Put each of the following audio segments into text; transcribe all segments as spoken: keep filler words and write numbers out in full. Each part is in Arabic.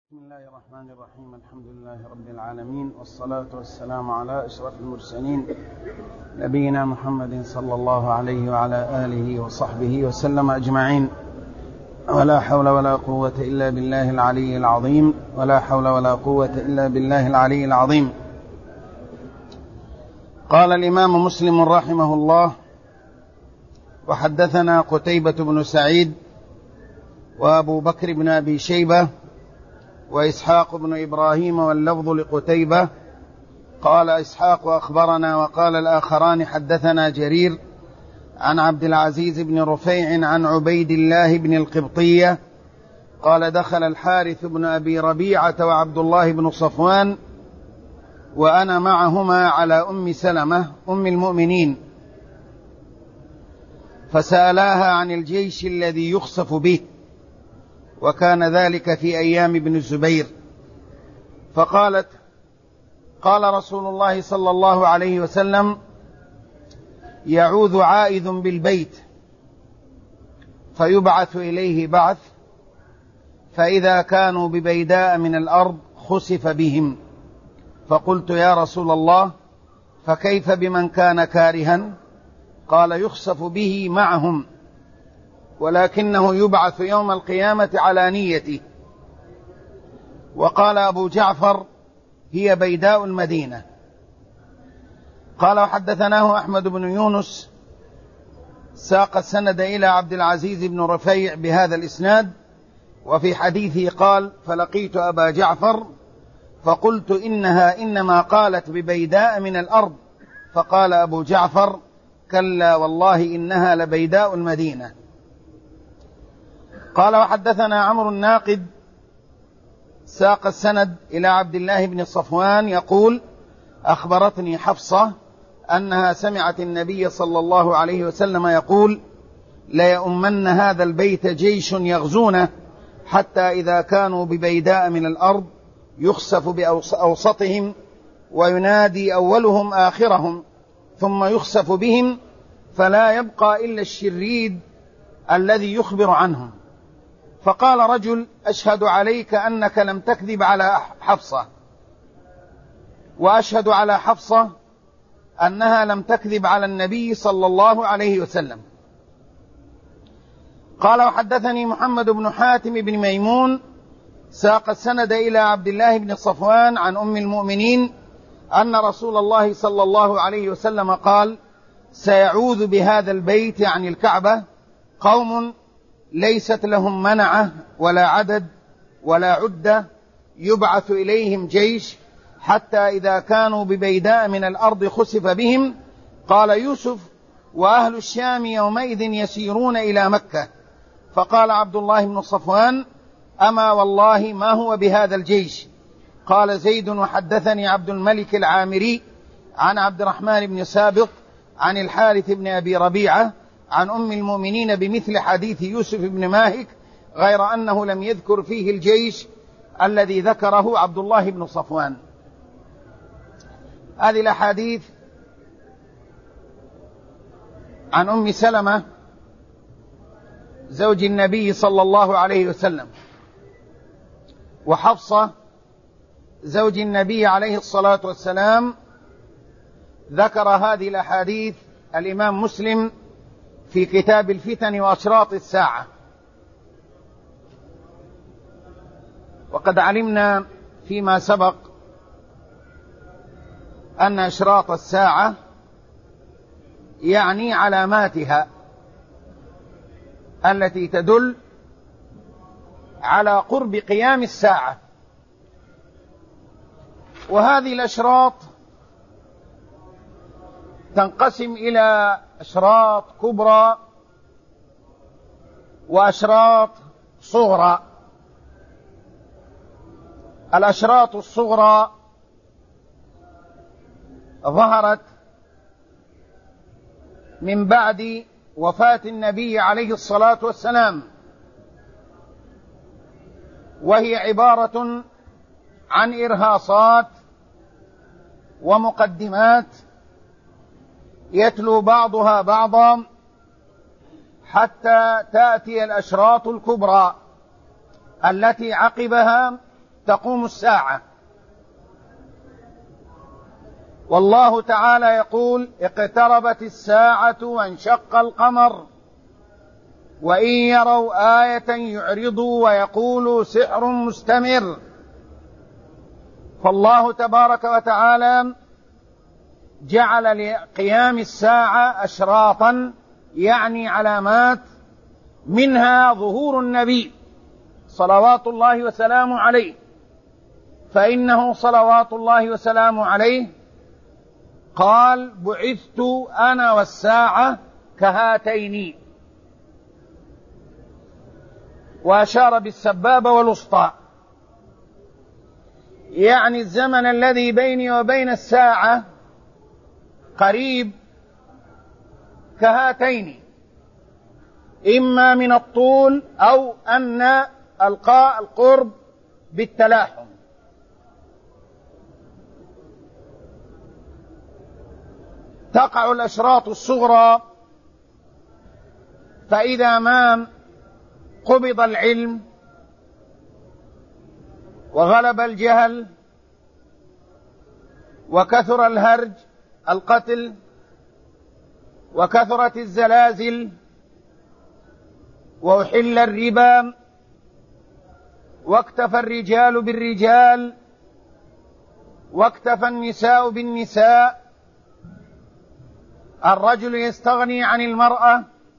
بسم الله الرحمن الرحيم. الحمد لله رب العالمين، والصلاة والسلام على أشرف المرسلين نبينا محمد صلى الله عليه وعلى آله وصحبه وسلم أجمعين. ولا حول ولا قوة إلا بالله العلي العظيم ولا حول ولا قوة إلا بالله العلي العظيم. قال الإمام مسلم رحمه الله: وحدثنا قتيبة بن سعيد وأبو بكر بن أبي شيبة وإسحاق بن إبراهيم، واللفظ لقتيبة. قال إسحاق: أخبرنا. وقال الآخران: حدثنا جرير عن عبد العزيز بن رفيع عن عبيد الله بن القبطية قال: دخل الحارث بن أبي ربيعة وعبد الله بن صفوان وأنا معهما على أم سلمة أم المؤمنين، فسألاها عن الجيش الذي يخسف به، وكان ذلك في أيام ابن الزبير. فقالت: قال رسول الله صلى الله عليه وسلم: يعوذ عائذ بالبيت فيبعث إليه بعث، فإذا كانوا ببيداء من الأرض خسف بهم. فقلت: يا رسول الله، فكيف بمن كان كارها؟ قال: يخسف به معهم، ولكنه يبعث يوم القيامة على نيته. وقال أبو جعفر: هي بيداء المدينة. قال: وحدثناه أحمد بن يونس ساق السند إلى عبد العزيز بن رفيع بهذا الإسناد، وفي حديثه قال: فلقيت أبا جعفر فقلت: إنها إنما قالت ببيداء من الأرض. فقال أبو جعفر: كلا والله إنها لبيداء المدينة. قال: وحدثنا عمرو الناقد ساق السند إلى عبد الله بن صفوان يقول: أخبرتني حفصة أنها سمعت النبي صلى الله عليه وسلم يقول: ليؤمن هذا البيت جيش يغزونه، حتى إذا كانوا ببيداء من الأرض يخسف بأوسطهم، وينادي أولهم آخرهم، ثم يخسف بهم، فلا يبقى إلا الشريد الذي يخبر عنهم. فقال رجل: أشهد عليك أنك لم تكذب على حفصة، وأشهد على حفصة أنها لم تكذب على النبي صلى الله عليه وسلم. قال: وحدثني محمد بن حاتم بن ميمون ساق السند إلى عبد الله بن صفوان عن أم المؤمنين أن رسول الله صلى الله عليه وسلم قال: سيعوذ بهذا البيت عن الكعبة قوم ليست لهم منعة ولا عدد ولا عدة، يبعث إليهم جيش حتى إذا كانوا ببيداء من الأرض خسف بهم. قال يوسف: وأهل الشام يومئذ يسيرون إلى مكة. فقال عبد الله بن صفوان: أما والله ما هو بهذا الجيش. قال زيد: وحدثني عبد الملك العامري عن عبد الرحمن بن سابق عن الحارث بن أبي ربيعة عن أم المؤمنين بمثل حديث يوسف بن ماهك، غير أنه لم يذكر فيه الجيش الذي ذكره عبد الله بن صفوان. هذه الأحاديث عن أم سلمة زوج النبي صلى الله عليه وسلم، وحفصة زوج النبي عليه الصلاة والسلام. ذكر هذه الأحاديث الإمام مسلم في كتاب الفتن وأشراط الساعة. وقد علمنا فيما سبق أن أشراط الساعة يعني علاماتها التي تدل على قرب قيام الساعة. وهذه الأشراط تنقسم إلى أشراط كبرى وأشراط صغرى. الأشراط الصغرى ظهرت من بعد وفاة النبي عليه الصلاة والسلام، وهي عبارة عن إرهاصات ومقدمات يتلو بعضها بعضا حتى تأتي الأشراط الكبرى التي عقبها تقوم الساعة. والله تعالى يقول: اقتربت الساعة وانشق القمر وإن يروا آية يعرضوا ويقولوا سحر مستمر. فالله تبارك وتعالى جعل لقيام الساعة أشراطا، يعني علامات، منها ظهور النبي صلوات الله وسلامه عليه، فإنه صلوات الله وسلامه عليه قال: بعثت أنا والساعة كهاتين، وأشار بالسبابة والوسطى، يعني الزمن الذي بيني وبين الساعة قريب كهاتين، إما من الطول أو أن ألقى القرب بالتلاحم. تقع الأشراط الصغرى فإذا ما قبض العلم وغلب الجهل وكثر الهرج القتل وكثرت الزلازل وأحل الربا واكتفى الرجال بالرجال واكتفى النساء بالنساء، الرجل يستغني عن المرأة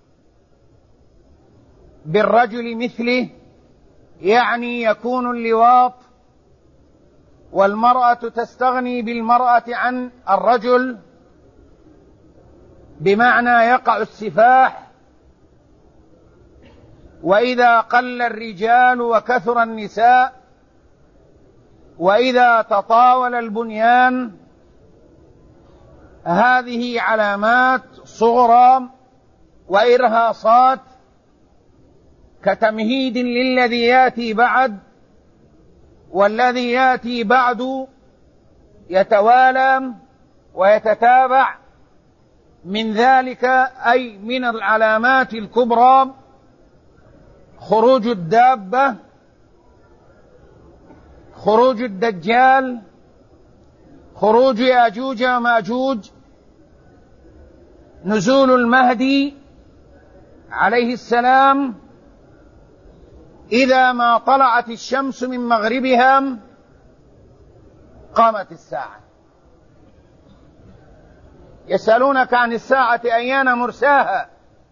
بالرجل مثله، يعني يكون اللواط، والمرأة تستغني بالمرأة عن الرجل، بمعنى يقع السفاح. وإذا قل الرجال وكثر النساء، وإذا تطاول البنيان، هذه علامات صغرى وإرهاصات كتمهيد للذي يأتي بعد، والذي يأتي بعد يتوالى ويتتابع. من ذلك أي من العلامات الكبرى خروج الدابة، خروج الدجال، خروج يأجوج ومأجوج، نزول المهدي عليه السلام إذا ما طلعت الشمس من مغربها قامت الساعة. يسألونك عن الساعة أيان مرساها،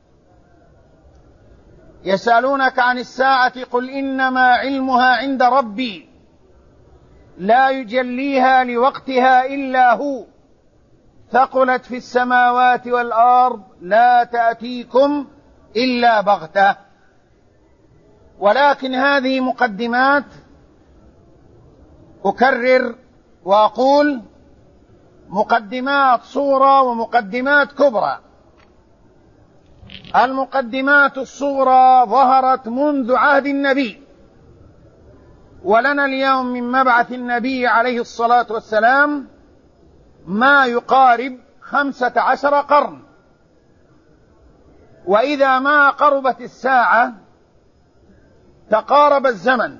يسألونك عن الساعة قل إنما علمها عند ربي لا يجليها لوقتها إلا هو ثقلت في السماوات والأرض لا تأتيكم إلا بغتة. ولكن هذه مقدمات، أكرر وأقول مقدمات صغرى ومقدمات كبرى. المقدمات الصغرى ظهرت منذ عهد النبي، ولنا اليوم من مبعث النبي عليه الصلاة والسلام ما يقارب خمسة عشر قرن. وإذا ما قربت الساعة تقارب الزمن،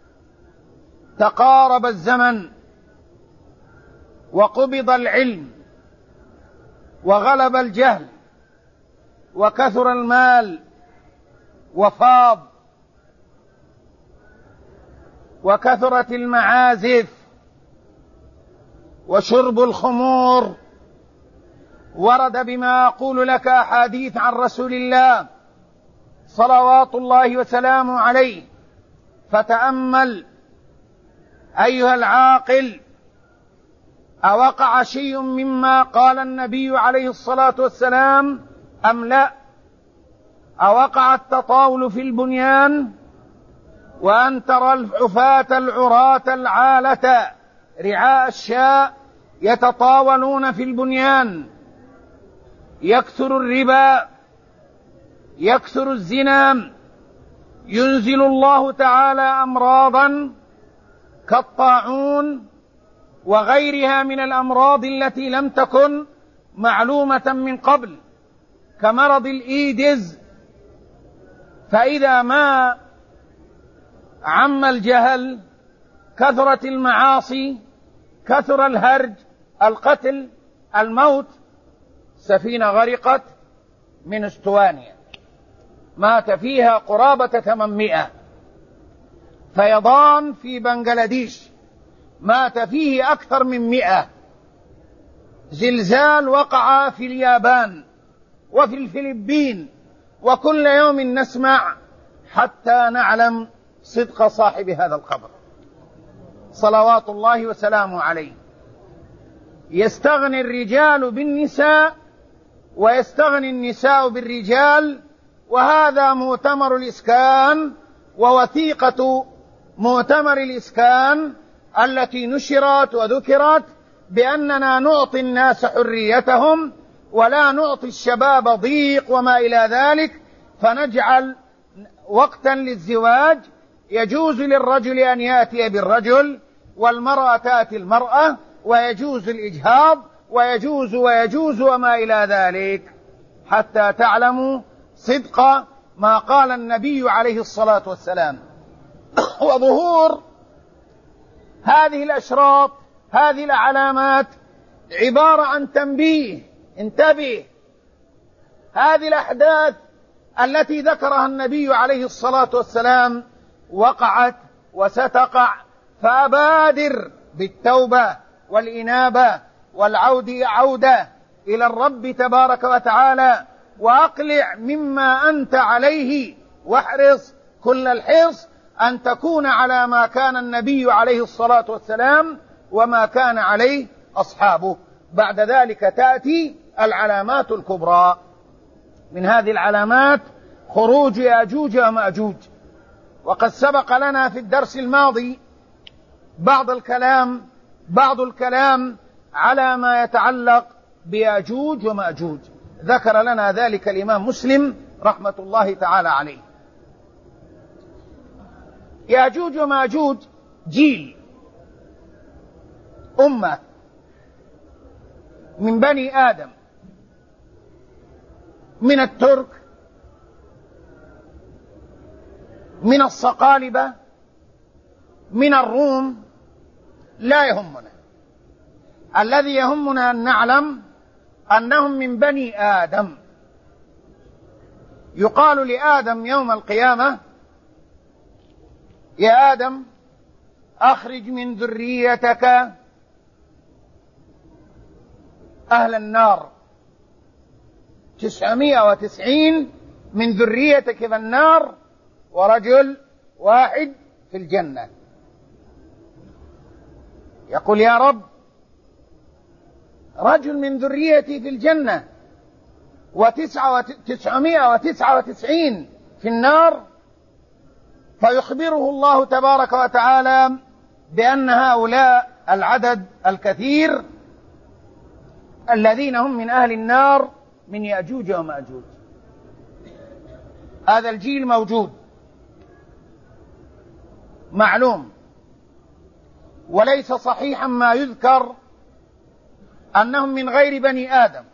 تقارب الزمن وقبض العلم وغلب الجهل وكثر المال وفاض وكثرت المعازف وشرب الخمور. ورد بما أقول لك أحاديث عن رسول الله صلوات الله وسلامه عليه، فتأمل أيها العاقل، أوقع شيء مما قال النبي عليه الصلاة والسلام أم لا؟ أوقع التطاول في البنيان وأن ترى الحفاة العراة العالة رعاء الشاء يتطاولون في البنيان، يكثر الربا، يكثر الزنا، ينزل الله تعالى أمراضا كالطاعون وغيرها من الأمراض التي لم تكن معلومة من قبل كمرض الإيدز. فإذا ما عم الجهل كثرت المعاصي، كثر الهرج، القتل، الموت. سفينة غرقت من استوانيا مات فيها قرابة ثمانمائة. فيضان في بنغلاديش مات فيه أكثر من مئة. زلزال وقع في اليابان وفي الفلبين، وكل يوم نسمع حتى نعلم صدق صاحب هذا الخبر صلوات الله وسلامه عليه. يستغني الرجال بالنساء ويستغني النساء بالرجال، وهذا مؤتمر الإسكان ووثيقة مؤتمر الإسكان التي نشرت وذكرت بأننا نعطي الناس حريتهم ولا نعطي الشباب ضيق وما إلى ذلك، فنجعل وقتا للزواج يجوز للرجل أن يأتي بالرجل والمرأة تأتي المرأة، ويجوز الإجهاض ويجوز ويجوز وما إلى ذلك، حتى تعلموا صدق ما قال النبي عليه الصلاة والسلام. وظهور هذه الأشراط، هذه العلامات، عبارة عن تنبيه. انتبه، هذه الأحداث التي ذكرها النبي عليه الصلاة والسلام وقعت وستقع، فأبادر بالتوبة والإنابة والعود عودة إلى الرب تبارك وتعالى، وأقلع مما أنت عليه، واحرص كل الحرص أن تكون على ما كان النبي عليه الصلاة والسلام وما كان عليه أصحابه. بعد ذلك تأتي العلامات الكبرى. من هذه العلامات خروج يأجوج ومأجوج، وقد سبق لنا في الدرس الماضي بعض الكلام بعض الكلام على ما يتعلق بيأجوج ومأجوج. ذكر لنا ذلك الإمام مسلم رحمة الله تعالى عليه. يأجوج ومأجوج جيل، أمة من بني آدم، من الترك، من الصقالبة، من الروم، لا يهمنا. الذي يهمنا أن نعلم أنهم من بني آدم. يقال لآدم يوم القيامة: يا آدم أخرج من ذريتك أهل النار، تسعمائة وتسعين من ذريتك في النار ورجل واحد في الجنة. يقول: يا رب، رجل من ذريتي في الجنة وتسعمائة وتسعة وتسعين في النار. فيخبره الله تبارك وتعالى بأن هؤلاء العدد الكثير الذين هم من أهل النار من يأجوج ومأجوج. هذا الجيل موجود معلوم، وليس صحيحا ما يذكر أنهم من غير بني آدم،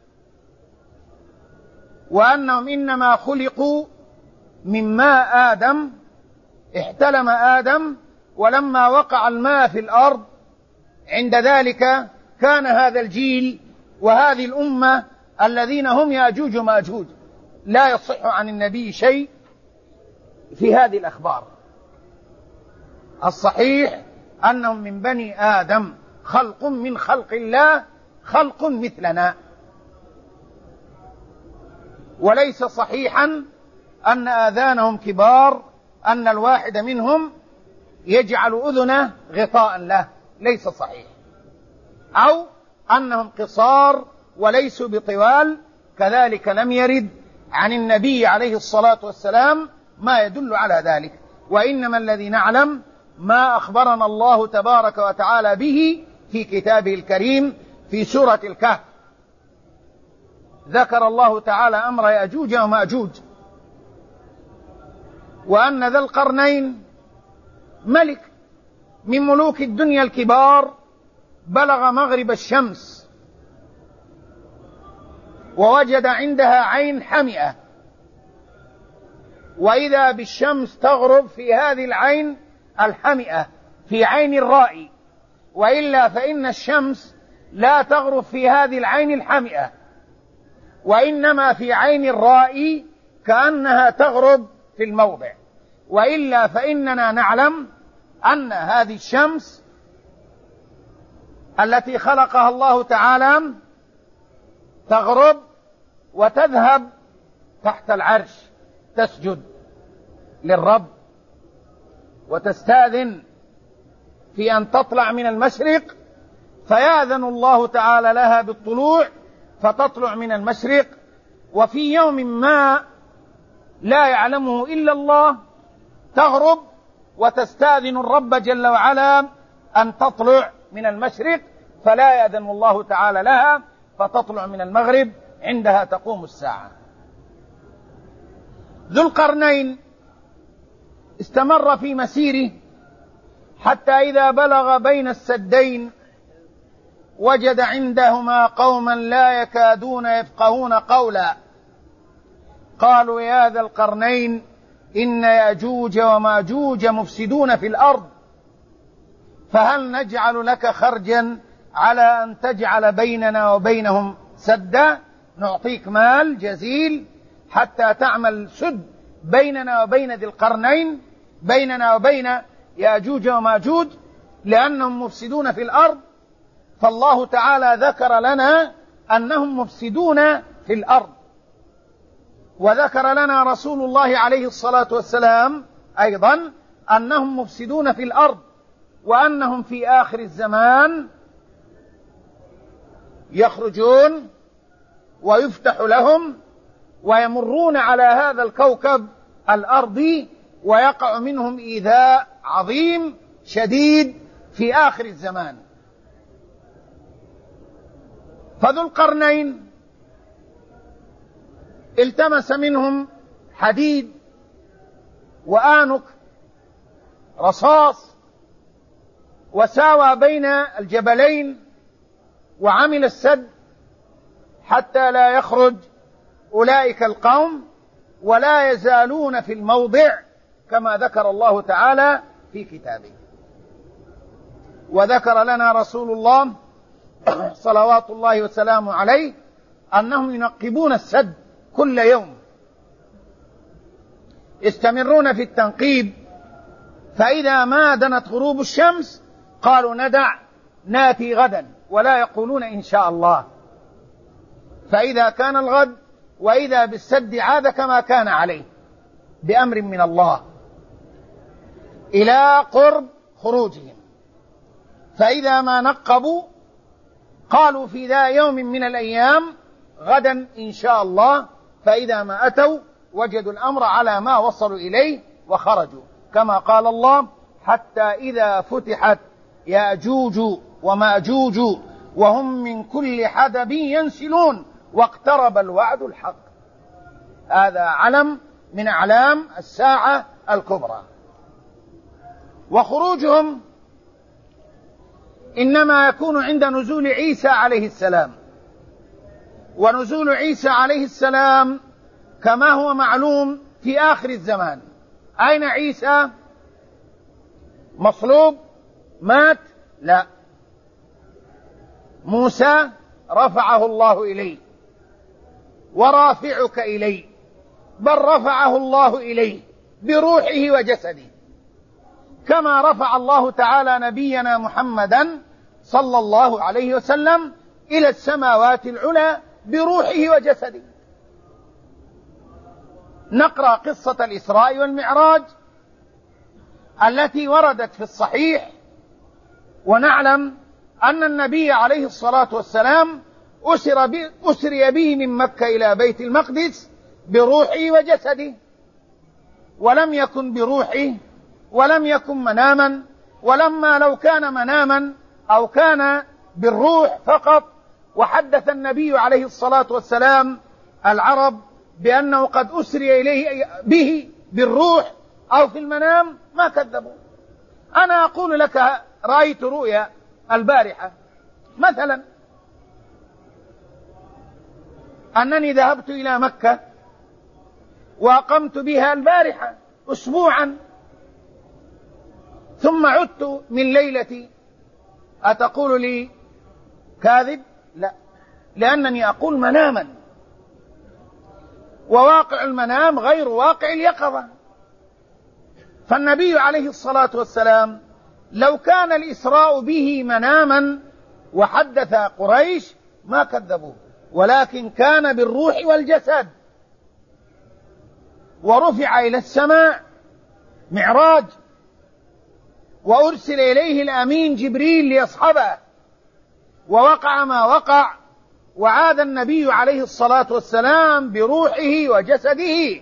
وأنهم إنما خلقوا من ماء آدم. احتلم آدم، ولما وقع الماء في الأرض عند ذلك كان هذا الجيل وهذه الأمة الذين هم يأجوج ومأجوج. لا يصح عن النبي شيء في هذه الأخبار. الصحيح أنهم من بني آدم، خلق من خلق الله، خلق مثلنا. وليس صحيحا أن آذانهم كبار، أن الواحد منهم يجعل أذنه غطاء له، ليس صحيح. أو أنهم قصار وليسوا بطوال، كذلك لم يرد عن النبي عليه الصلاة والسلام ما يدل على ذلك. وإنما الذي نعلم ما أخبرنا الله تبارك وتعالى به في كتابه الكريم في سورة الكهف. ذكر الله تعالى أمر يأجوج ومأجوج، وأن ذا القرنين ملك من ملوك الدنيا الكبار، بلغ مغرب الشمس ووجد عندها عين حمئة، وإذا بالشمس تغرب في هذه العين الحمئة، في عين الرائي، وإلا فإن الشمس لا تغرب في هذه العين الحمئة، وإنما في عين الرائي كأنها تغرب في الموضع، وإلا فإننا نعلم أن هذه الشمس التي خلقها الله تعالى تغرب وتذهب تحت العرش تسجد للرب وتستأذن في أن تطلع من المشرق، فيأذن الله تعالى لها بالطلوع فتطلع من المشرق، وفي يوم ما لا يعلمه إلا الله تغرب وتستأذن الرب جل وعلا أن تطلع من المشرق، فلا يأذن الله تعالى لها فتطلع من المغرب، عندها تقوم الساعة. ذو القرنين استمر في مسيره حتى إذا بلغ بين السدين وجد عندهما قوما لا يكادون يفقهون قولا، قالوا يا ذا القرنين إن يأجوج وماجوج مفسدون في الأرض، فهل نجعل لك خرجا على أن تجعل بيننا وبينهم سدا، نعطيك مال جزيل حتى تعمل سد بيننا وبين ذي القرنين، بيننا وبين يأجوج وماجوج، لأنهم مفسدون في الأرض. فالله تعالى ذكر لنا أنهم مفسدون في الأرض، وذكر لنا رسول الله عليه الصلاة والسلام أيضا أنهم مفسدون في الأرض، وأنهم في آخر الزمان يخرجون ويفتح لهم ويمرون على هذا الكوكب الأرضي، ويقع منهم إيذاء عظيم شديد في آخر الزمان. فذو القرنين التمس منهم حديد وآنك رصاص وساوى بين الجبلين وعمل السد حتى لا يخرج أولئك القوم ولا يزالون في الموضع كما ذكر الله تعالى في كتابه. وذكر لنا رسول الله صلوات الله وسلامه عليه أنهم ينقبون السد كل يوم، يستمرون في التنقيب، فإذا ما دنت غروب الشمس قالوا ندع ناتي غدا، ولا يقولون إن شاء الله. فإذا كان الغد وإذا بالسد عاد كما كان عليه بأمر من الله إلى قرب خروجهم، فإذا ما نقبوا قالوا في ذا يوم من الأيام غدا إن شاء الله، فإذا ما أتوا وجدوا الأمر على ما وصلوا إليه وخرجوا، كما قال الله حتى إذا فتحت يأجوج ومأجوج وهم من كل حدب ينسلون واقترب الوعد الحق. هذا علم من أعلام الساعة الكبرى. وخروجهم إنما يكون عند نزول عيسى عليه السلام، ونزول عيسى عليه السلام كما هو معلوم في آخر الزمان. أين عيسى؟ مصلوب؟ مات؟ لا، موسى رفعه الله إليه ورافعك إليه، بل رفعه الله إليه بروحه وجسده، كما رفع الله تعالى نبينا محمدا صلى الله عليه وسلم إلى السماوات العلى بروحه وجسده. نقرأ قصة الإسراء والمعراج التي وردت في الصحيح، ونعلم أن النبي عليه الصلاة والسلام أسري به من مكة إلى بيت المقدس بروحه وجسده، ولم يكن بروحه ولم يكن مناما، ولما لو كان مناما أو كان بالروح فقط وحدث النبي عليه الصلاة والسلام العرب بأنه قد أسري إليه به بالروح أو في المنام ما كذبوا. أنا أقول لك رأيت رؤيا البارحة مثلا أنني ذهبت إلى مكة وأقمت بها البارحة أسبوعا، ثم عدت من ليلتي، أتقول لي كاذب؟ لا، لأنني أقول مناما، وواقع المنام غير واقع اليقظة. فالنبي عليه الصلاة والسلام لو كان الإسراء به مناما وحدث قريش ما كذبوه، ولكن كان بالروح والجسد، ورفع إلى السماء معراج، وأرسل إليه الأمين جبريل ليصحبه، ووقع ما وقع، وعاد النبي عليه الصلاة والسلام بروحه وجسده،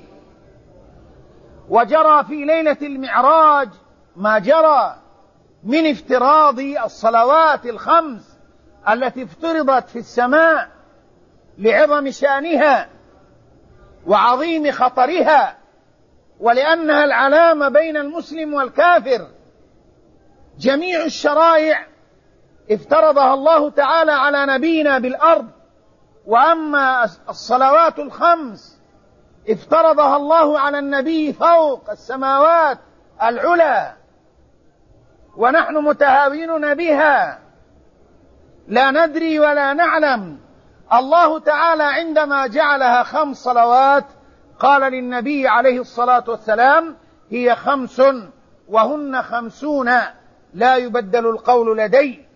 وجرى في ليلة المعراج ما جرى من افتراض الصلوات الخمس التي افترضت في السماء لعظم شأنها وعظيم خطرها، ولأنها العلامة بين المسلم والكافر. جميع الشرائع افترضها الله تعالى على نبينا بالأرض، وأما الصلوات الخمس افترضها الله على النبي فوق السماوات العلى، ونحن متهاونون بها لا ندري ولا نعلم. الله تعالى عندما جعلها خمس صلوات قال للنبي عليه الصلاة والسلام: هي خمس وهن خمسون لا يبدل القول لدي.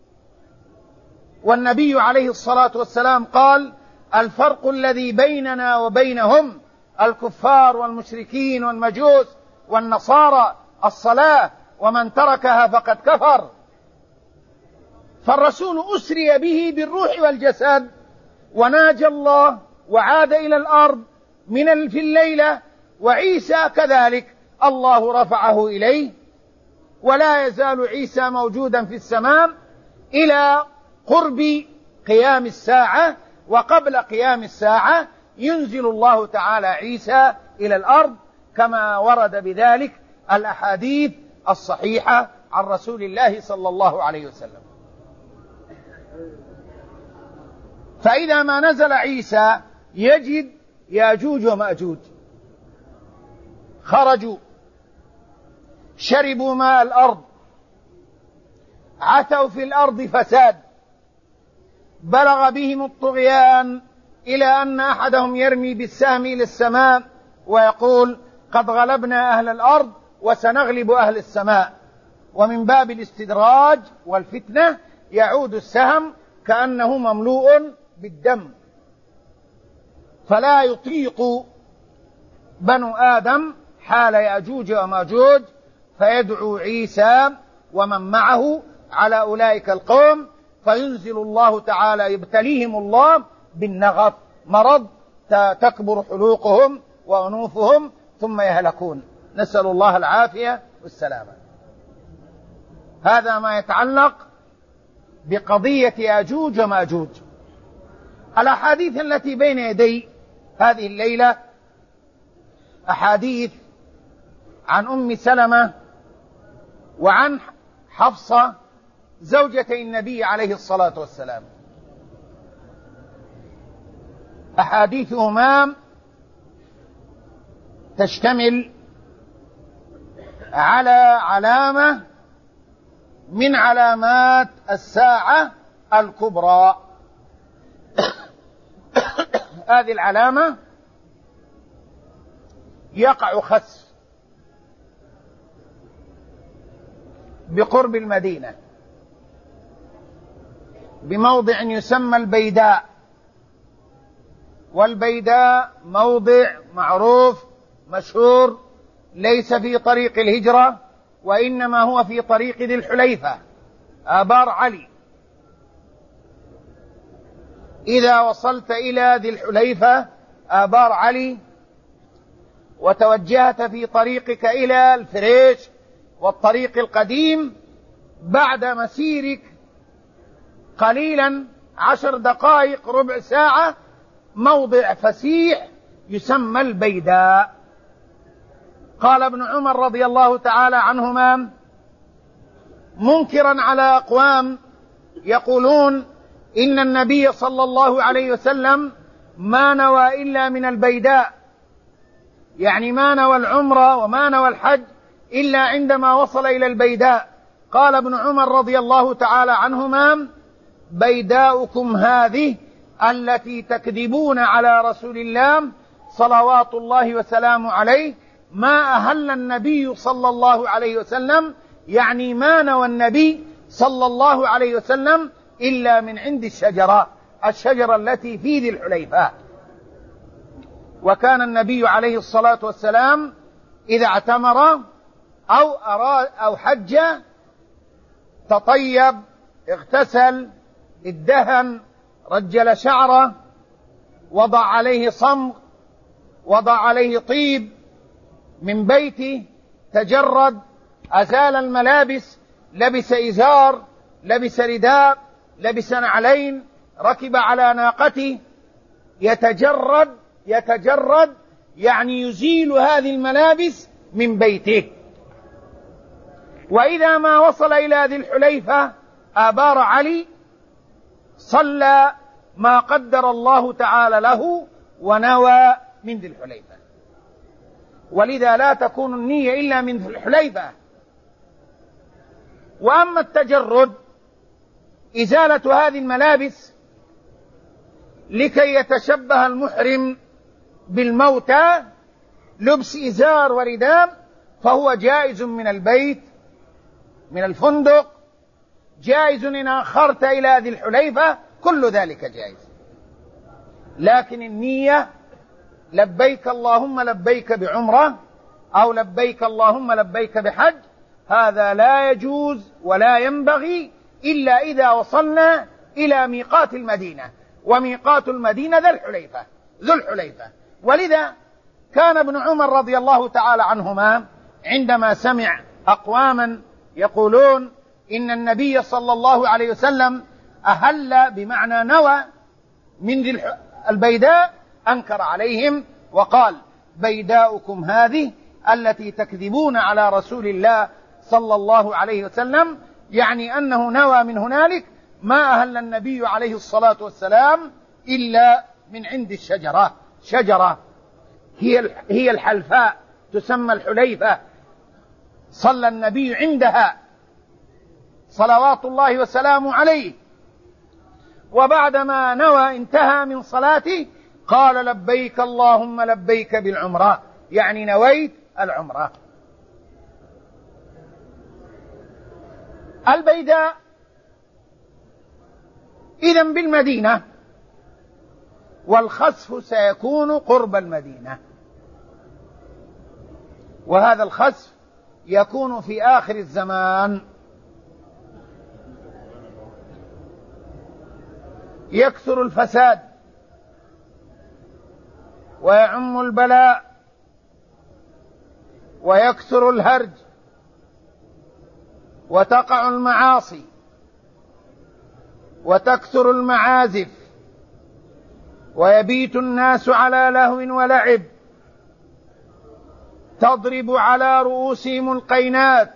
والنبي عليه الصلاة والسلام قال: الفرق الذي بيننا وبينهم الكفار والمشركين والمجوس والنصارى الصلاة، ومن تركها فقد كفر. فالرسول أسري به بالروح والجسد وناجى الله وعاد إلى الأرض من في الليلة، وعيسى كذلك الله رفعه إليه، ولا يزال عيسى موجودا في السماء إلى قرب قيام الساعة، وقبل قيام الساعة ينزل الله تعالى عيسى إلى الأرض، كما ورد بذلك الأحاديث الصحيحة عن رسول الله صلى الله عليه وسلم. فإذا ما نزل عيسى يجد ياجوج وماجوج خرجوا، شربوا ماء الأرض، عتوا في الأرض فساد، بلغ بهم الطغيان إلى أن أحدهم يرمي بالسهم إلى السماء ويقول: قد غلبنا أهل الأرض وسنغلب أهل السماء. ومن باب الاستدراج والفتنة يعود السهم كأنه مملوء بالدم، فلا يطيق بنو آدم حال يأجوج وماجوج، فيدعو عيسى ومن معه على أولئك القوم، فينزل الله تعالى يبتليهم الله بالنغف، مرض تكبر حلوقهم وأنوفهم ثم يهلكون، نسأل الله العافية والسلامة. هذا ما يتعلق بقضية يأجوج وماجوج. الأحاديث التي بين يدي هذه الليلة أحاديث عن أم سلمة وعن حفصة زوجتي النبي عليه الصلاة والسلام، أحاديثهما تشتمل على علامة من علامات الساعة الكبرى. هذه العلامة يقع خسف بقرب المدينة بموضع يسمى البيداء، والبيداء موضع معروف مشهور ليس في طريق الهجرة، وإنما هو في طريق ذي الحليفة آبار علي. إذا وصلت إلى ذي الحليفة آبار علي وتوجهت في طريقك إلى الفريش والطريق القديم، بعد مسيرك قليلا عشر دقائق ربع ساعة موضع فسيح يسمى البيداء. قال ابن عمر رضي الله تعالى عنهما منكرا على أقوام يقولون إن النبي صلى الله عليه وسلم ما نوى إلا من البيداء، يعني ما نوى العمرة وما نوى الحج إلا عندما وصل إلى البيداء قال ابن عمر رضي الله تعالى عنهما: بيداؤكم هذه التي تكذبون على رسول الله صلوات الله وسلامه عليه ما أهل النبي صلى الله عليه وسلم، يعني ما نوى النبي صلى الله عليه وسلم إلا من عند الشجرة الشجرة التي في ذي الحليفة. وكان النبي عليه الصلاة والسلام إذا اعتمر أو أراد أو حج تطيب، اغتسل، ادهن، رجل شعره، وضع عليه صمغ، وضع عليه طيب من بيته، تجرد، أزال الملابس، لبس إزار، لبس رداء، لبس نعلين، ركب على ناقته، يتجرد يتجرد يعني يزيل هذه الملابس من بيته. وإذا ما وصل إلى ذي الحليفة آبار علي صلى ما قدر الله تعالى له ونوى من ذي الحليفة. ولذا لا تكون النية إلا من ذي الحليفة. وأما التجرد إزالة هذه الملابس لكي يتشبه المحرم بالموتى، لبس إزار ورداء، فهو جائز من البيت، من الفندق، جائز إن أخرت إلى ذي الحليفة، كل ذلك جائز. لكن النية لبيك اللهم لبيك بعمرة أو لبيك اللهم لبيك بحج، هذا لا يجوز ولا ينبغي إلا إذا وصلنا إلى ميقات المدينة، وميقات المدينة ذو الحليفة ذو الحليفة. ولذا كان ابن عمر رضي الله تعالى عنهما عندما سمع أقواما يقولون إن النبي صلى الله عليه وسلم أهل بمعنى نوى من ذي البيداء، أنكر عليهم وقال: بيداؤكم هذه التي تكذبون على رسول الله صلى الله عليه وسلم، يعني أنه نوى من هنالك ما أهل النبي عليه الصلاة والسلام إلا من عند الشجرة شجرة هي هي الحلفاء، تسمى الحليفة، صلى النبي عندها صلوات الله وسلامه عليه. وبعدما نوى انتهى من صلاته قال: لبيك اللهم لبيك بالعمرة، يعني نويت العمرة. البيداء إذن بالمدينة، والخسف سيكون قرب المدينة، وهذا الخسف يكون في آخر الزمان، يكثر الفساد ويعم البلاء ويكثر الهرج وتقع المعاصي وتكثر المعازف ويبيت الناس على لهو ولعب، تضرب على رؤوسهم القينات،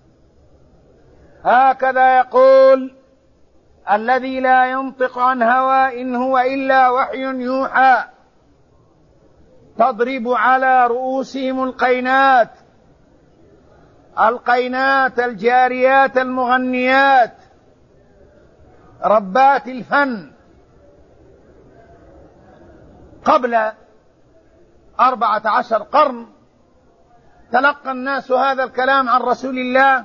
هكذا يقول الذي لا ينطق عن هوى إن هو إلا وحي يوحى، تضرب على رؤوسهم القينات، القينات الجاريات المغنيات ربات الفن. قبل أربعة عشر قرن تلقى الناس هذا الكلام عن رسول الله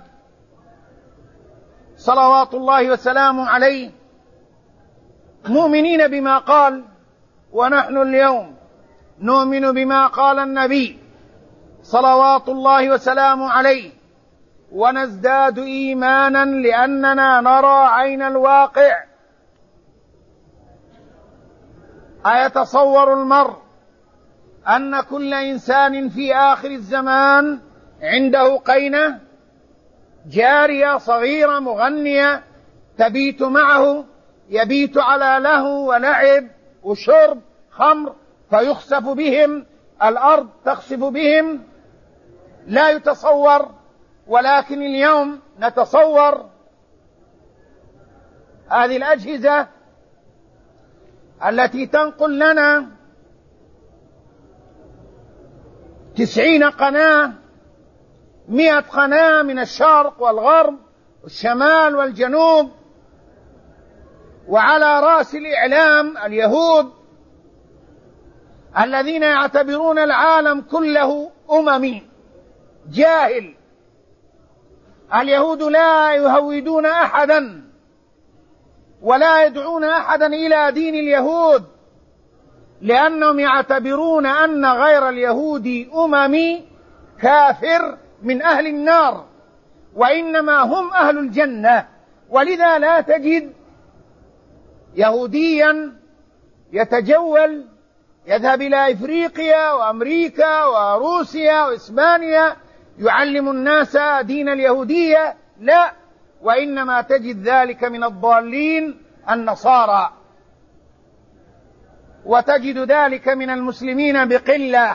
صلوات الله وسلامه عليه مؤمنين بما قال، ونحن اليوم نؤمن بما قال النبي صلوات الله وسلامه عليه، ونزداد إيمانا لأننا نرى عين الواقع. أيتصور المرء أن كل إنسان في آخر الزمان عنده قينة جارية صغيرة مغنية تبيت معه، يبيت على لهو ولعب وشرب خمر، فيخسف بهم، الأرض تخسف بهم؟ لا يتصور. ولكن اليوم نتصور هذه الأجهزة التي تنقل لنا تسعين قناة مئة قناة من الشرق والغرب والشمال والجنوب، وعلى رأس الإعلام اليهود الذين يعتبرون العالم كله أممي جاهل. اليهود لا يهودون أحدا ولا يدعون أحدا إلى دين اليهود، لأنهم يعتبرون أن غير اليهود أممي كافر من أهل النار، وإنما هم أهل الجنة. ولذا لا تجد يهوديا يتجول يذهب إلى إفريقيا وأمريكا وروسيا وإسبانيا يعلم الناس دين اليهودية، لا، وإنما تجد ذلك من الضالين النصارى، وتجد ذلك من المسلمين بقلة.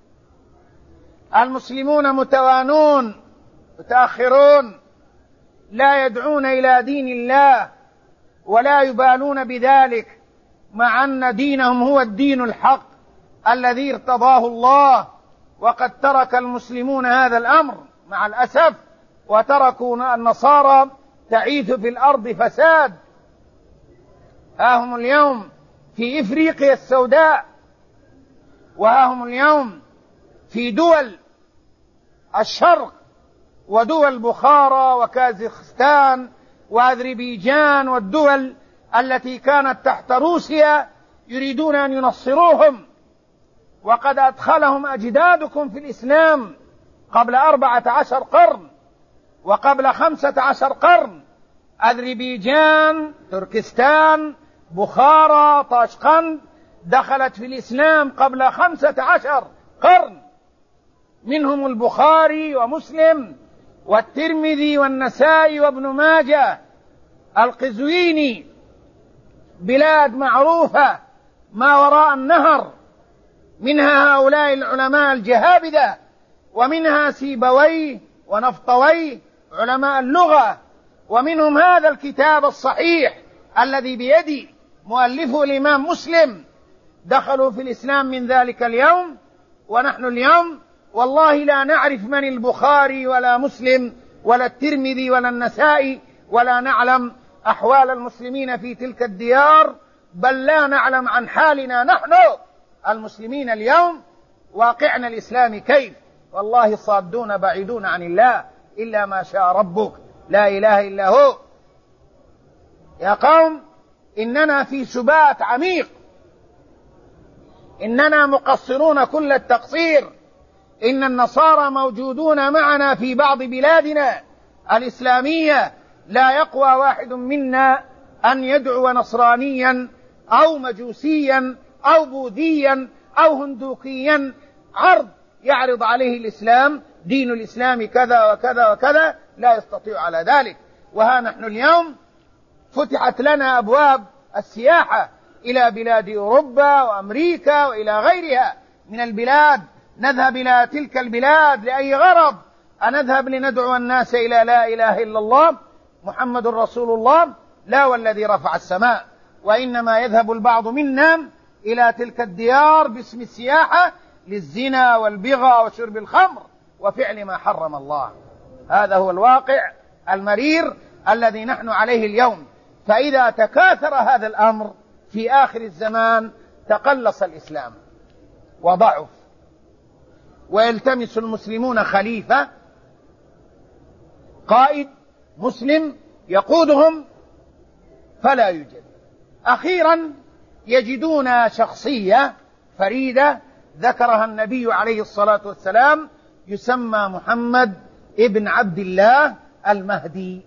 المسلمون متوانون متأخرون، لا يدعون إلى دين الله ولا يبالون بذلك، مع أن دينهم هو الدين الحق الذي ارتضاه الله. وقد ترك المسلمون هذا الأمر مع الأسف، وتركوا النصارى تعيث في الأرض فساد. ها هم اليوم في إفريقيا السوداء، وها هم اليوم في دول الشرق ودول بخارى وكازاخستان وأذربيجان والدول التي كانت تحت روسيا يريدون أن ينصروهم، وقد أدخلهم أجدادكم في الإسلام قبل أربعة عشر قرن وقبل خمسة عشر قرن. أذربيجان، تركستان، بخارى، طاشقند دخلت في الإسلام قبل خمسة عشر قرن، منهم البخاري ومسلم والترمذي والنسائي وابن ماجه. القزويني بلاد معروفة ما وراء النهر، منها هؤلاء العلماء الجهابذة، ومنها سيبويه ونفطويه علماء اللغة، ومنهم هذا الكتاب الصحيح الذي بيدي مؤلفه الإمام مسلم. دخلوا في الإسلام من ذلك اليوم، ونحن اليوم والله لا نعرف من البخاري ولا مسلم ولا الترمذي ولا النسائي، ولا نعلم أحوال المسلمين في تلك الديار، بل لا نعلم عن حالنا نحن المسلمين اليوم واقعنا الإسلامي كيف. والله صادون بعيدون عن الله إلا ما شاء ربك، لا إله إلا هو. يا قوم، إننا في سبات عميق، إننا مقصرون كل التقصير. إن النصارى موجودون معنا في بعض بلادنا الإسلامية، لا يقوى واحد منا أن يدعو نصرانيا أو مجوسيا أو بوذيا أو هندوكيا عرض يعرض عليه الإسلام، دين الإسلام كذا وكذا وكذا، لا يستطيع على ذلك. وها نحن اليوم فتحت لنا أبواب السياحة إلى بلاد أوروبا وأمريكا وإلى غيرها من البلاد. نذهب إلى تلك البلاد لأي غرض؟ أنذهب لندعو الناس إلى لا إله إلا الله محمد رسول الله؟ لا والذي رفع السماء. وإنما يذهب البعض منا إلى تلك الديار باسم السياحة للزنا والبغى وشرب الخمر وفعل ما حرم الله. هذا هو الواقع المرير الذي نحن عليه اليوم. فإذا تكاثر هذا الأمر في آخر الزمان تقلص الإسلام وضعف، ويلتمس المسلمون خليفة قائد مسلم يقودهم فلا يوجد. أخيرا يجدون شخصية فريدة ذكرها النبي عليه الصلاة والسلام، يسمى محمد ابن عبد الله المهدي،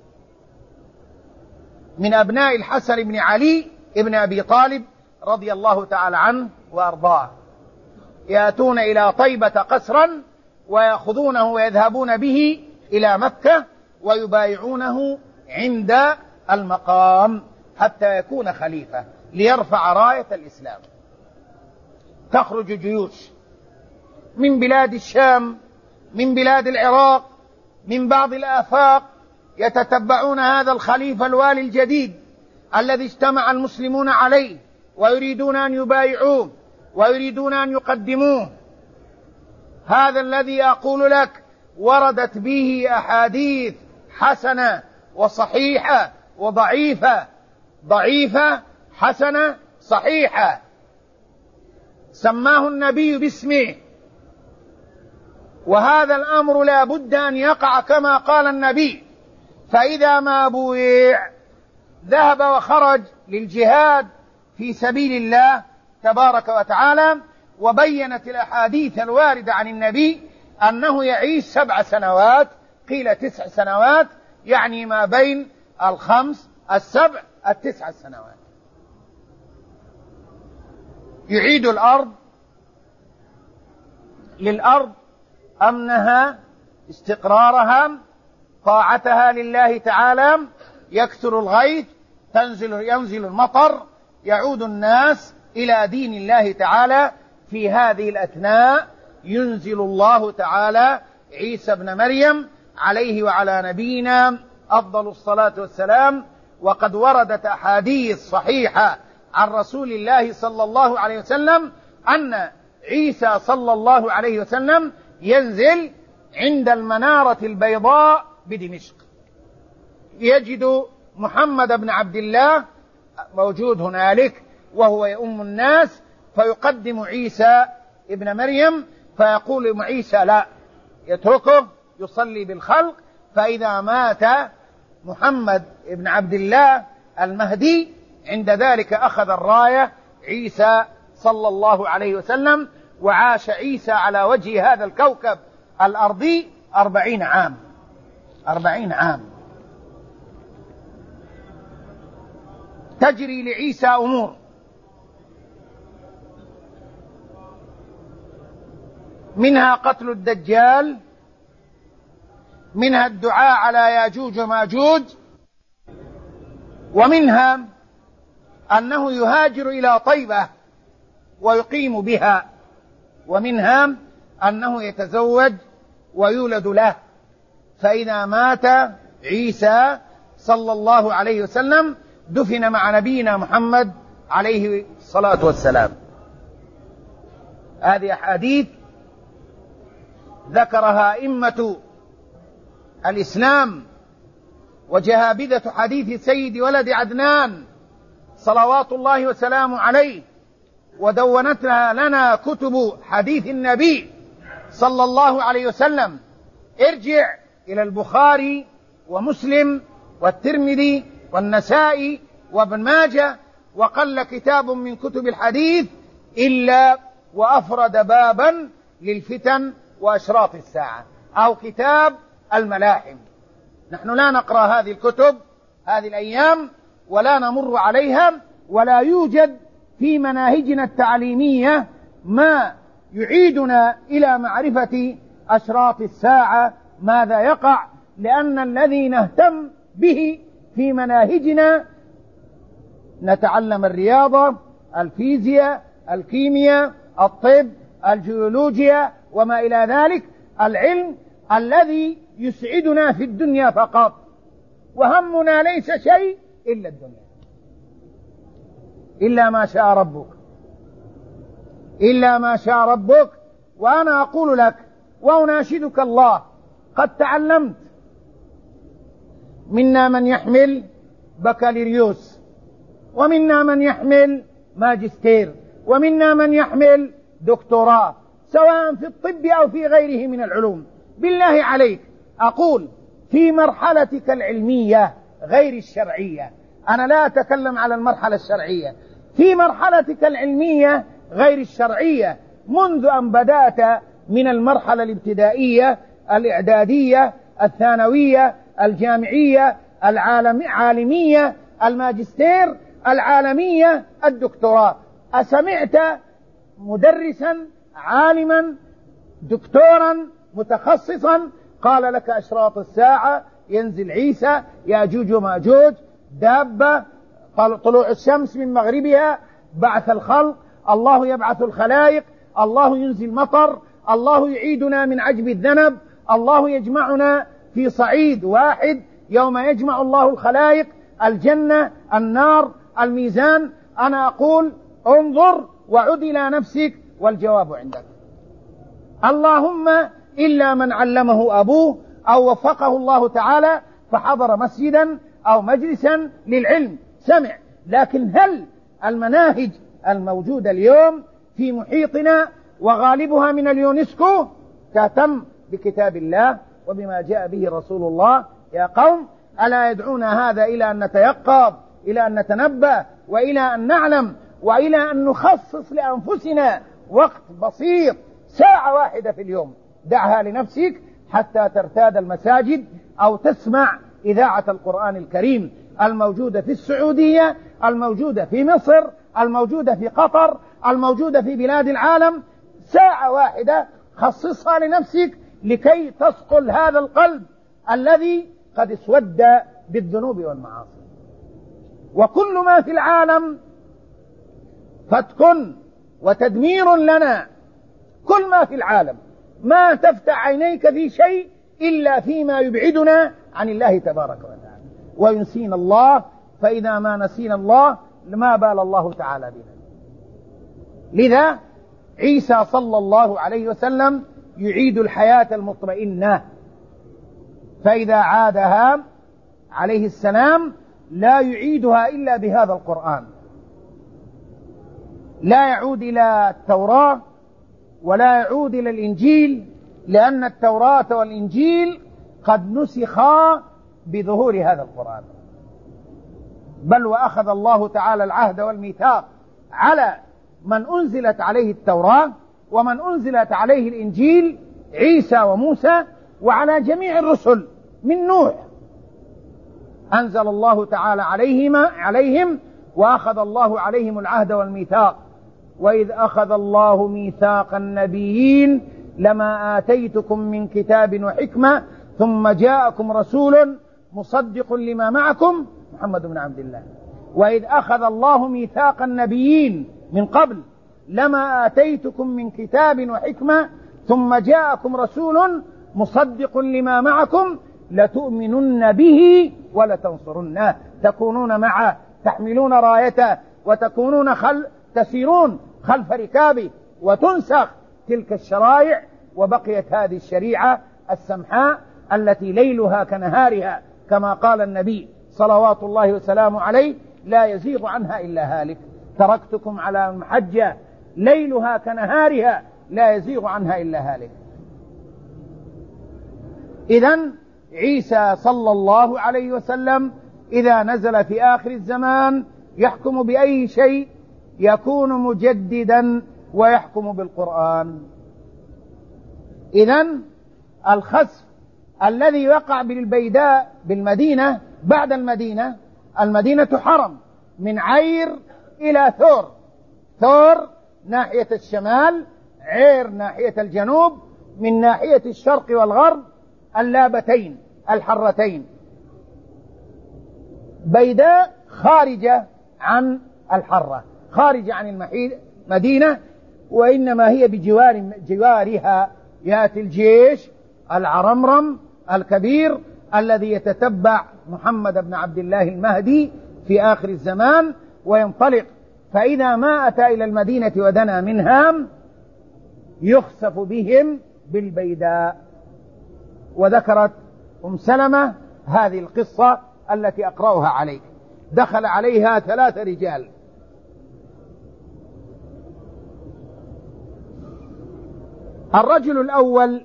من أبناء الحسن بن علي ابن أبي طالب رضي الله تعالى عنه وأرضاه. يأتون إلى طيبة قسرا ويأخذونه ويذهبون به إلى مكة ويبايعونه عند المقام حتى يكون خليفة ليرفع راية الإسلام. تخرج جيوش من بلاد الشام، من بلاد العراق، من بعض الآفاق، يتتبعون هذا الخليفة الوالي الجديد الذي اجتمع المسلمون عليه، ويريدون أن يبايعوه ويريدون أن يقدموه. هذا الذي أقول لك وردت به أحاديث حسنة وصحيحة وضعيفة، ضعيفة حسنة صحيحة، سماه النبي باسمه، وهذا الأمر لا بد أن يقع كما قال النبي. فإذا ما بويع ذهب وخرج للجهاد في سبيل الله تبارك وتعالى، وبينت الأحاديث الواردة عن النبي أنه يعيش سبع سنوات، قيل تسع سنوات، يعني ما بين الخمس السبع التسع سنوات. يعيد الأرض للأرض أمنها، استقرارها، طاعتها لله تعالى، يكثر الغيث، تنزل ينزل المطر، يعود الناس إلى دين الله تعالى. في هذه الأثناء ينزل الله تعالى عيسى ابن مريم عليه وعلى نبينا أفضل الصلاة والسلام. وقد وردت أحاديث صحيحة عن رسول الله صلى الله عليه وسلم أن عيسى صلى الله عليه وسلم ينزل عند المنارة البيضاء بدمشق، يجد محمد بن عبد الله موجود هنالك وهو يؤم الناس، فيقدم عيسى ابن مريم، فيقول عيسى لا، يتركه يصلي بالخلق. فإذا مات محمد بن عبد الله المهدي عند ذلك أخذ الراية عيسى صلى الله عليه وسلم، وعاش عيسى على وجه هذا الكوكب الأرضي أربعين عام أربعين عام. تجري لعيسى أمور، منها قتل الدجال، منها الدعاء على ياجوج وماجوج، ومنها أنه يهاجر إلى طيبة ويقيم بها، ومنها أنه يتزوج ويولد له. فإذا مات عيسى صلى الله عليه وسلم دفن مع نبينا محمد عليه الصلاة والسلام. هذه أحاديث ذكرها أئمة الإسلام وجهابذة حديث سيد ولد عدنان صلوات الله وسلامه عليه، ودونتها لنا كتب حديث النبي صلى الله عليه وسلم. ارجع إلى البخاري ومسلم والترمذي والنسائي وابن ماجه، وقل كتاب من كتب الحديث إلا وأفرد بابا للفتن وأشراط الساعة، أو كتاب الملاحم. نحن لا نقرأ هذه الكتب هذه الأيام ولا نمر عليها، ولا يوجد في مناهجنا التعليمية ما يعيدنا إلى معرفة أشراط الساعة ماذا يقع، لأن الذي نهتم به في مناهجنا نتعلم الرياضة، الفيزياء، الكيمياء، الطب، الجيولوجيا وما إلى ذلك، العلم الذي يسعدنا في الدنيا فقط، وهمنا ليس شيء إلا الدنيا، إلا ما شاء ربك، إلا ما شاء ربك. وأنا أقول لك وأناشدك الله، قد تعلمت، منا من يحمل بكالوريوس، ومنا من يحمل ماجستير، ومنا من يحمل دكتوراه، سواء في الطب أو في غيره من العلوم. بالله عليك أقول في مرحلتك العلمية غير الشرعية، أنا لا أتكلم على المرحلة الشرعية، في مرحلتك العلمية غير الشرعية، منذ أن بدأت من المرحلة الابتدائية، الإعدادية، الثانوية، الجامعية، العالمية، الماجستير، العالمية، الدكتوراه، أسمعت مدرسا عالما دكتورا متخصصا قال لك أشراط الساعة، ينزل عيسى، ياجوج وماجوج، دابة، طلوع الشمس من مغربها، بعث الخلق، الله يبعث الخلائق، الله ينزل مطر، الله يعيدنا من عجب الذنب، الله يجمعنا في صعيد واحد يوم يجمع الله الخلائق، الجنة، النار، الميزان. أنا أقول انظر وعد إلى نفسك والجواب عندك. اللهم إلا من علمه أبوه أو وفقه الله تعالى فحضر مسجدا أو مجلسا للعلم سمع. لكن هل المناهج الموجودة اليوم في محيطنا وغالبها من اليونسكو تهتم بكتاب الله وبما جاء به رسول الله؟ يا قوم، ألا يدعون هذا إلى أن نتيقظ، إلى أن نتنبه، وإلى أن نعلم، وإلى أن نخصص لأنفسنا وقت بسيط، ساعة واحدة في اليوم دعها لنفسك حتى ترتاد المساجد أو تسمع إذاعة القرآن الكريم الموجودة في السعودية، الموجودة في مصر، الموجودة في قطر، الموجودة في بلاد العالم. ساعة واحدة خصصها لنفسك لكي تصقل هذا القلب الذي قد اسود بالذنوب والمعاصي. وكل ما في العالم فتك وتدمير لنا، كل ما في العالم، ما تفتح عينيك في شيء إلا فيما يبعدنا عن الله تبارك وتعالى وينسينا الله. فإذا ما نسينا الله ما بال الله تعالى بنا. لذا عيسى صلى الله عليه وسلم يعيد الحياة المطمئنة، فإذا عادها عليه السلام لا يعيدها إلا بهذا القرآن، لا يعود إلى التوراة ولا يعود إلى الإنجيل، لأن التوراة والإنجيل قد نسخا بظهور هذا القرآن. بل وأخذ الله تعالى العهد والميثاق على من أنزلت عليه التوراة ومن أنزلت عليه الإنجيل، عيسى وموسى، وعلى جميع الرسل من نوح أنزل الله تعالى عليهم عليهم وأخذ الله عليهم العهد والميثاق. وإذ أخذ الله ميثاق النبيين لما آتيتكم من كتاب وحكمة ثم جاءكم رسول مصدق لما معكم محمد بن عبد الله. وإذ أخذ الله ميثاق النبيين من قبل لما آتيتكم من كتاب وحكمة ثم جاءكم رسول مصدق لما معكم لتؤمنن به ولتنصرنه، تكونون معه، تحملون رايته، وتكونون خل تسيرون خلف ركابه، وتنسخ تلك الشرائع وبقيت هذه الشريعة السمحاء التي ليلها كنهارها، كما قال النبي صلوات الله وسلامه عليه: لا يزيغ عنها إلا هالك. تركتكم على محجة ليلها كنهارها لا يزيغ عنها إلا هالك. إذن عيسى صلى الله عليه وسلم إذا نزل في آخر الزمان يحكم بأي شيء؟ يكون مجددا ويحكم بالقرآن. إذن الخسف الذي وقع بالبيداء بالمدينة بعد المدينة، المدينة حرم من عير إلى ثور، ثور ناحية الشمال، عير ناحية الجنوب، من ناحية الشرق والغرب اللابتين الحرتين. بيداء خارجة عن الحرة، خارجة عن المدينة، وإنما هي بجوار جوارها يأتي الجيش العرمرم الكبير الذي يتتبع محمد بن عبد الله المهدي في آخر الزمان وينطلق. فإذا ما أتى إلى المدينة ودنا منها يخسف بهم بالبيداء. وذكرت أم سلمة هذه القصة التي أقرأها عليك. دخل عليها ثلاث رجال، الرجل الأول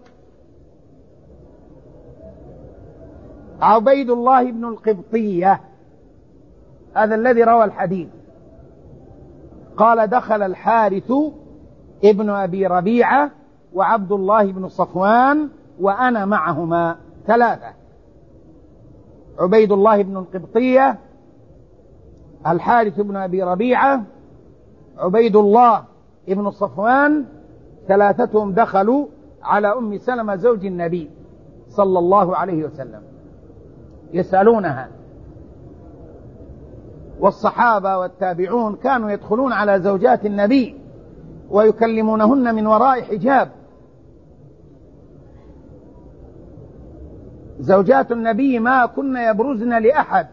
عبيد الله بن القبطية، هذا الذي روى الحديث، قال: دخل الحارث ابن أبي ربيعة وعبد الله بن صفوان وأنا معهما، ثلاثة: عبيد الله بن القبطية، الحارث بن أبي ربيعة، عبيد الله بن صفوان، ثلاثتهم دخلوا على أم سلمة زوج النبي صلى الله عليه وسلم يسألونها. والصحابة والتابعون كانوا يدخلون على زوجات النبي ويكلمونهن من وراء حجاب. زوجات النبي ما كن يبرزن لأحد،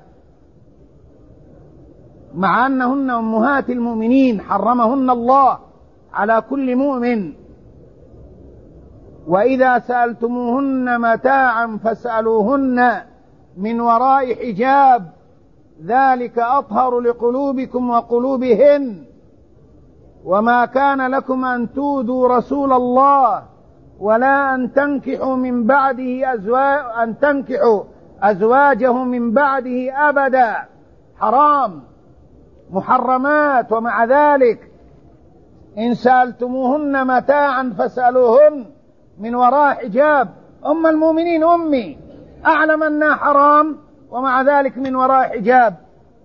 مع أنهن أمهات المؤمنين حرمهن الله على كل مؤمن. وإذا سألتموهن متاعا فاسألوهن من وراء حجاب ذلك أطهر لقلوبكم وقلوبهن وما كان لكم أن تؤذوا رسول الله ولا أن تنكحوا من بعده أزواج أن تنكحوا أزواجه من بعده أبدا، حرام محرمات. ومع ذلك إن سألتموهن متاعا فاسألوهن من وراء حجاب. أم المؤمنين أمي أعلم أنها حرام ومع ذلك من وراء حجاب.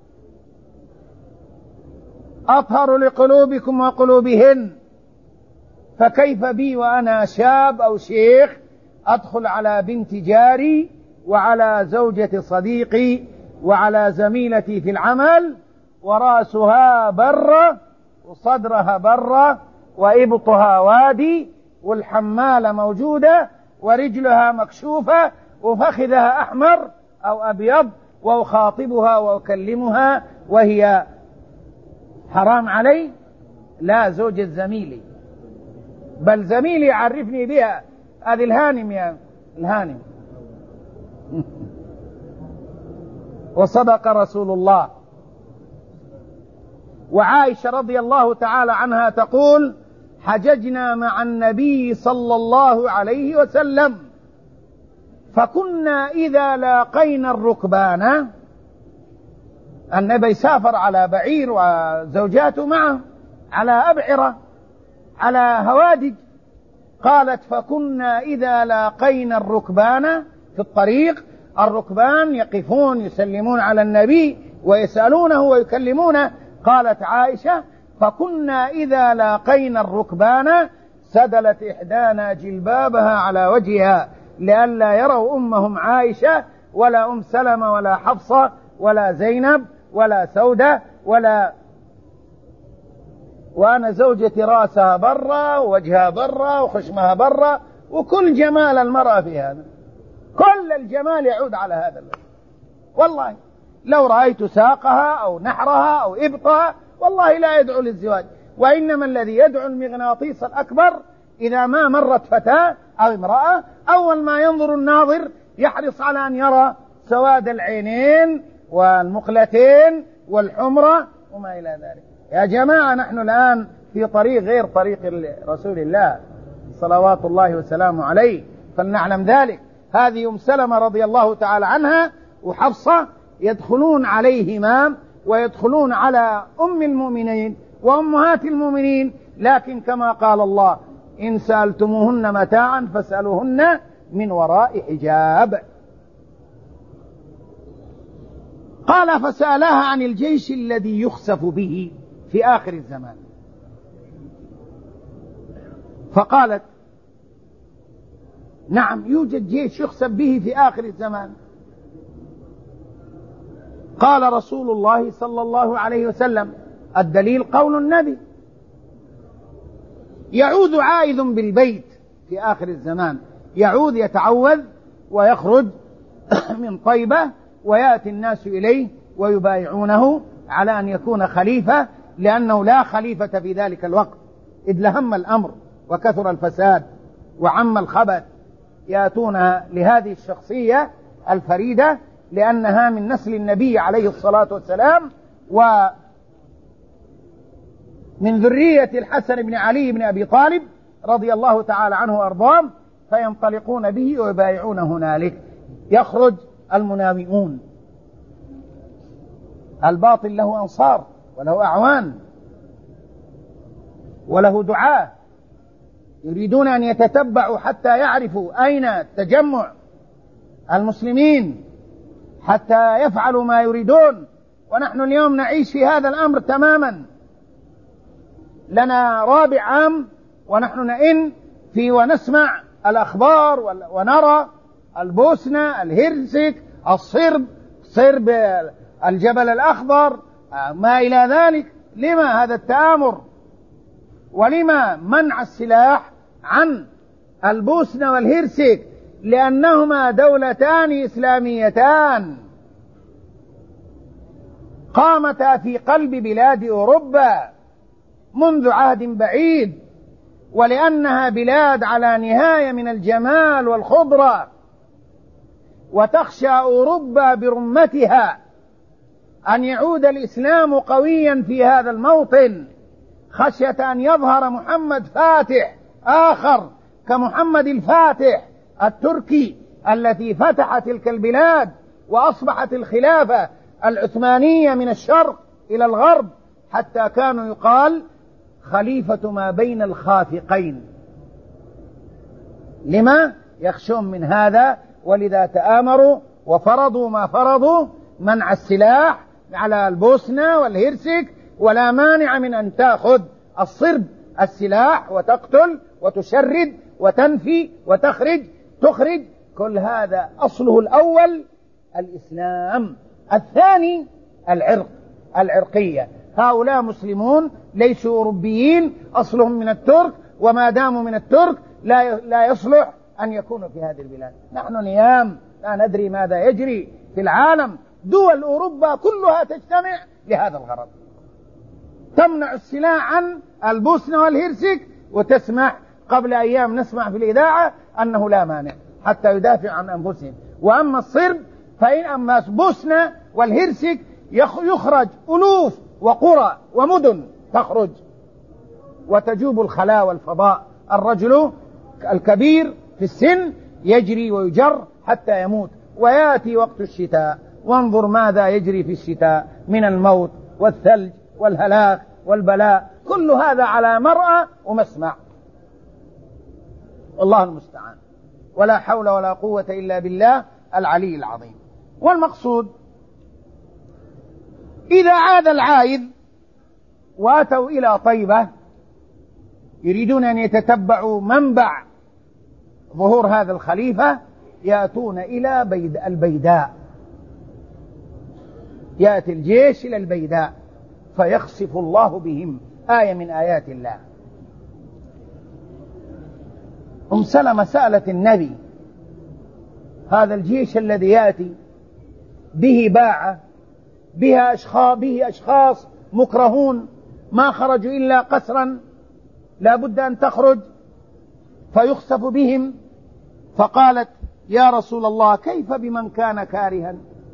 أطهر لقلوبكم وقلوبهن، فكيف بي وأنا شاب أو شيخ أدخل على بنت جاري وعلى زوجة صديقي وعلى زميلتي في العمل ورأسها برة وصدرها برة وإبطها وادي والحمالة موجودة ورجلها مكشوفة وفخذها أحمر أو أبيض وأخاطبها وأكلمها وهي حرام علي؟ لا، زوجة زميلي، بل زميلي يعرفني بها، هذه الهانم يا الهانم. وصدق رسول الله. وعائشة رضي الله تعالى عنها تقول: حججنا مع النبي صلى الله عليه وسلم فكنا إذا لاقينا الركبان، النبي سافر على بعير وزوجاته معه على أبعرة على هوادج، قالت: فكنا إذا لاقينا الركبان في الطريق، الركبان يقفون يسلمون على النبي ويسألونه ويكلمونه، قالت عائشة: فكنا إذا لاقينا الركبان سدلت إحدانا جلبابها على وجهها لئلا يروا أمهم عائشة ولا أم سلمة ولا حفصة ولا زينب ولا سودة ولا، وأنا زوجتي رأسها برا ووجهها برا وخشمها برا، وكل جمال المرأة في هذا، كل الجمال يعود على هذا الوجه. والله لو رأيت ساقها أو نحرها أو إبطها والله لا يدعو للزواج، وإنما الذي يدعو المغناطيس الأكبر إذا ما مرت فتاة أو امرأة أول ما ينظر الناظر يحرص على أن يرى سواد العينين والمقلتين والحمرة وما إلى ذلك. يا جماعة نحن الآن في طريق غير طريق رسول الله صلوات الله وسلامه عليه، فلنعلم ذلك. هذه أم سلمة رضي الله تعالى عنها وحفصة يدخلون عليهما ويدخلون على أم المؤمنين وأمهات المؤمنين، لكن كما قال الله: إن سألتموهن متاعا فاسألوهن من وراء حجاب. قال: فسألها عن الجيش الذي يخسف به في آخر الزمان، فقالت: نعم يوجد جيش يخسف به في آخر الزمان. قال رسول الله صلى الله عليه وسلم: الدليل قول النبي: يعوذ عائذ بالبيت في آخر الزمان، يعوذ يتعوذ ويخرج من طيبة ويأتي الناس إليه ويبايعونه على أن يكون خليفة، لأنه لا خليفة في ذلك الوقت إذ لهم الأمر وكثر الفساد وعم الخبث. يأتون لهذه الشخصية الفريدة لأنها من نسل النبي عليه الصلاة والسلام ومن ذرية الحسن بن علي بن أبي طالب رضي الله تعالى عنه وأرضاه، فينطلقون به ويبايعون هنالك. يخرج المناوئون، الباطل له أنصار وله أعوان وله دعاة يريدون أن يتتبعوا حتى يعرفوا أين تجمع المسلمين حتى يفعلوا ما يريدون. ونحن اليوم نعيش في هذا الأمر تماما. لنا رابع عام ونحن نئن في ونسمع الأخبار ونرى البوسنة، الهرسك، الصرب، صرب الجبل الأخضر، ما إلى ذلك. لما هذا التآمر؟ ولما منع السلاح عن البوسنة والهرسك؟ لأنهما دولتان إسلاميتان قامتا في قلب بلاد أوروبا منذ عهد بعيد، ولأنها بلاد على نهاية من الجمال والخضرة، وتخشى أوروبا برمتها أن يعود الإسلام قويا في هذا الموطن، خشية أن يظهر محمد فاتح آخر كمحمد الفاتح التركي التي فتح تلك البلاد، وأصبحت الخلافة العثمانية من الشرق إلى الغرب، حتى كانوا يقال خليفة ما بين الخافقين. لما؟ يخشون من هذا، ولذا تآمروا وفرضوا ما فرضوا، منع السلاح على البوسنة والهرسك، ولا مانع من أن تأخذ الصرب السلاح وتقتل وتشرد وتنفي وتخرج تخرج. كل هذا أصله الأول الإسلام، الثاني العرق، العرقية. هؤلاء مسلمون ليسوا أوروبيين، أصلهم من الترك، وما داموا من الترك لا لا يصلح أن يكونوا في هذه البلاد. نحن نيام لا ندري ماذا يجري في العالم. دول أوروبا كلها تجتمع لهذا الغرض، تمنع السلاح عن البوسنة والهرسك، وتسمح قبل أيام نسمع في الإذاعة أنه لا مانع حتى يدافع عن أنفسهم. وأما الصرب فإن أما بوسنة والهرسك يخرج ألوف وقرى ومدن تخرج وتجوب الخلاء والفضاء. الرجل الكبير في السن يجري ويجر حتى يموت، ويأتي وقت الشتاء وانظر ماذا يجري في الشتاء من الموت والثلج والهلاك والبلاء، كل هذا على مرأى ومسمع. والله المستعان، ولا حول ولا قوة إلا بالله العلي العظيم. والمقصود إذا عاد العائد واتوا إلى طيبة يريدون أن يتتبعوا منبع ظهور هذا الخليفة، يأتون إلى بيد البيداء، يأتي الجيش إلى البيداء فيخسف الله بهم، آية من آيات الله. أم سلمة سألت النبي: هذا الجيش الذي يأتي به باعة، بها أشخاص, به أشخاص مكرهون ما خرجوا إلا قسرا، لا بد أن تخرج فيخسف بهم. فقالت: يا رسول الله كيف بمن كان كارها؟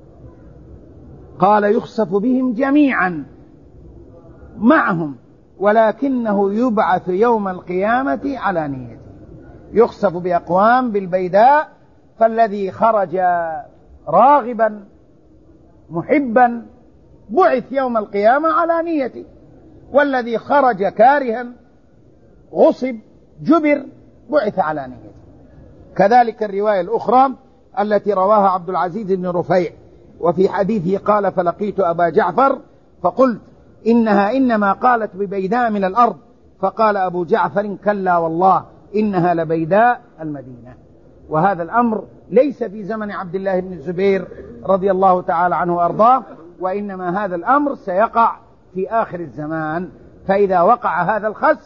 قال: يخسف بهم جميعا معهم، ولكنه يبعث يوم القيامة على نيته. يخسف بأقوام بالبيداء، فالذي خرج راغبا محبا بعث يوم القيامة على نيته، والذي خرج كارها غصب جبر بعث على نيته. كذلك الرواية الأخرى التي رواها عبد العزيز بن رفيع، وفي حديثه قال: فلقيت أبا جعفر فقلت إنها إنما قالت ببيداء من الأرض، فقال أبو جعفر: كلا والله إنها لبيداء المدينة. وهذا الأمر ليس في زمن عبد الله بن الزبير رضي الله تعالى عنه وأرضاه، وإنما هذا الأمر سيقع في آخر الزمان. فإذا وقع هذا الخسف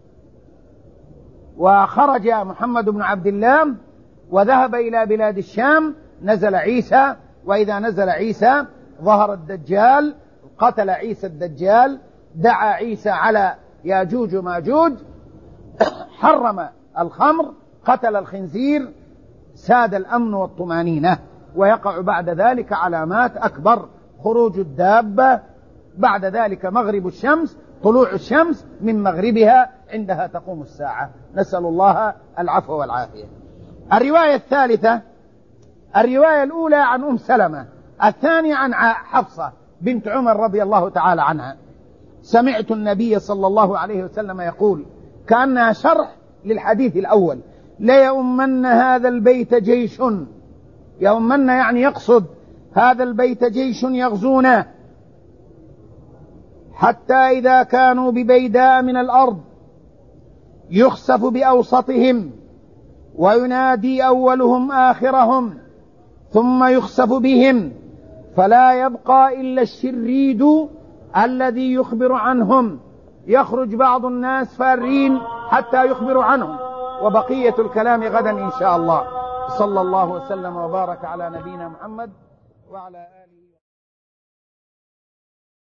وخرج محمد بن عبد الله وذهب إلى بلاد الشام، نزل عيسى، وإذا نزل عيسى ظهر الدجال، قتل عيسى الدجال، دعا عيسى على ياجوج وماجوج، حرم الخمر، قتل الخنزير، ساد الأمن والطمانينة. ويقع بعد ذلك علامات أكبر: خروج الدابة، بعد ذلك مغرب الشمس، طلوع الشمس من مغربها، عندها تقوم الساعة. نسأل الله العفو والعافية. الرواية الثالثة، الرواية الأولى عن أم سلمة، الثانية عن حفصة بنت عمر رضي الله تعالى عنها: سمعت النبي صلى الله عليه وسلم يقول، كأنها شرح للحديث الأول: ليؤمن هذا البيت جيش، يؤمن يعني يقصد هذا البيت جيش يغزونه، حتى إذا كانوا ببيداء من الأرض يخسف بأوسطهم، وينادي أولهم آخرهم، ثم يخسف بهم، فلا يبقى إلا الشريد الذي يخبر عنهم، يخرج بعض الناس فارين حتى يخبر عنهم. وبقية الكلام غدا إن شاء الله. صلى الله وسلم وبارك على نبينا محمد وعلى آله.